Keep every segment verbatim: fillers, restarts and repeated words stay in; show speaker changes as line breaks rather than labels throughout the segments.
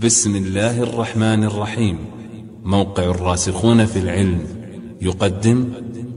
بسم الله الرحمن الرحيم. موقع الراسخون في العلم يقدم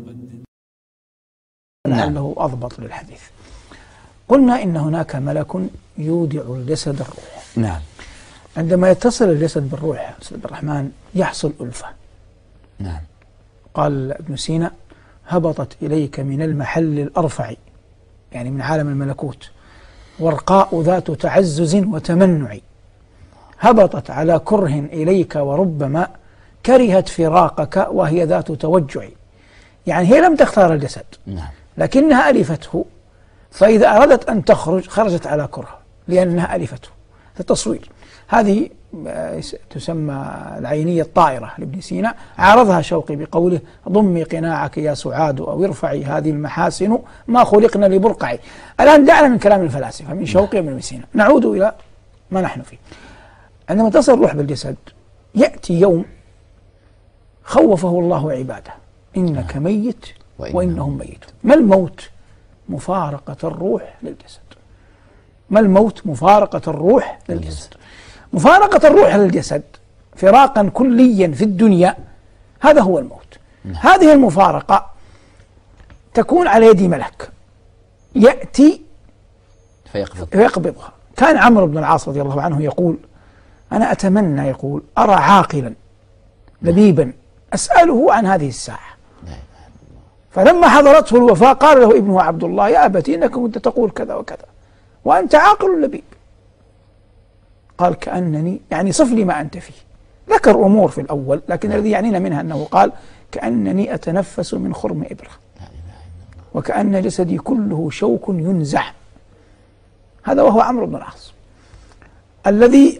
لعله أضبط للحديث. قلنا إن هناك ملك يودع الجسد الروح. نعم. عندما يتصل الجسد بالروح أستاذ الرحمن يحصل ألفة. نعم. قال ابن سينا: هبطت إليك من المحل الأرفع، يعني من عالم الملكوت، ورقاء ذات تعزز وتمنع، هبطت على كره إليك وربما كرهت فراقك وهي ذات توجع. يعني هي لم تختار الجسد، نعم، لكنها ألفته، فإذا أرادت أن تخرج خرجت على كره لأنها ألفته. التصوير هذه تسمى العينية الطائرة لابن سينا، عارضها شوقي بقوله: ضمي قناعك يا سعاد أو ارفعي هذه المحاسن ما خلقنا لبرقعي. الآن دعنا من كلام الفلاسفة من شوقي ومن ابن سينا، نعود إلى ما نحن فيه. عندما تصل الروح بالجسد يأتي يوم خوفه الله عباده: إنك ميت وإنهم ميتون. ما الموت؟ مفارقة الروح للجسد. ما الموت؟ مفارقة الروح للجسد. مفارقة الروح للجسد فراقا كليا في الدنيا، هذا هو الموت. هذه المفارقة تكون على يد ملك يأتي فيقبضها. كان عمرو بن العاص رضي الله عنه يقول: أنا أتمنى، يقول، أرى عاقلا لبيبا أسأله عن هذه الساعة. فلما حضرته الوفاة قال له ابنه عبد الله: يا أبتي إنك كنت تقول كذا وكذا وأنت عاقل لبيب. قال: كأنني، يعني صف لي ما أنت فيه. ذكر أمور في الأول، لكن الذي يعنينا منها أنه قال: كأنني أتنفس من خرم إبرة وكأن جسدي كله شوك ينزع. هذا وهو عمرو بن العاص. الذي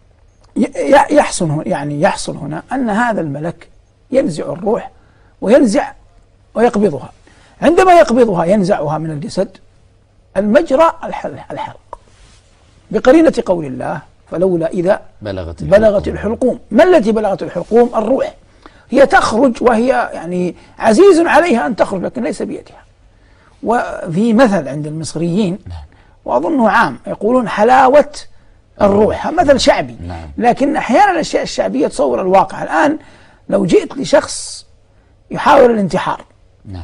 يحصل يعني يحصل هنا أن هذا الملك ينزع الروح وينزع ويقبضها. عندما يقبضها ينزعها من الجسد، المجرى الحلق، بقرينة قول الله: فلولا إذا بلغت الحلقوم. بلغت الحلقوم. ما التي بلغت الحلقوم؟ الروح. هي تخرج وهي يعني عزيز عليها أن تخرج، لكن ليس بيدها. وفي مثل عند المصريين وأظنه عام، يقولون: حلاوة الروح. مثل شعبي، لكن أحيانا الأشياء الشعبية تصور الواقع. الآن لو جئت لشخص يحاول الانتحار، نعم،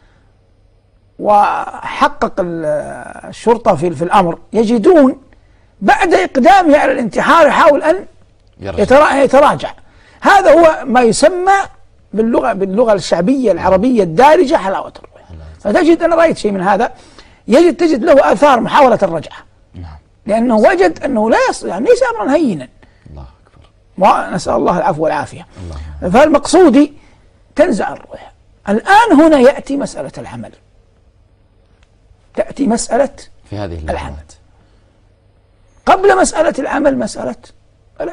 وحقق الشرطة في, في الأمر، يجدون بعد إقدامه على الانتحار يحاول أن يتراجع. هذا هو ما يسمى باللغة باللغة الشعبية العربية الدارجة حلاوة الروح. فتجد، أنا رأيت شيء من هذا، يجد تجد له آثار محاولة الرجعة، نعم، لأنه وجد أنه لا يصل، يعني ليس أمرا هينا. الله أكبر. ونسأل الله العفو والعافية. فالمقصود تنزع الروح. الآن هنا يأتي مسألة العمل، تأتي مسألة
في هذه
العمل. قبل مسألة العمل مسألة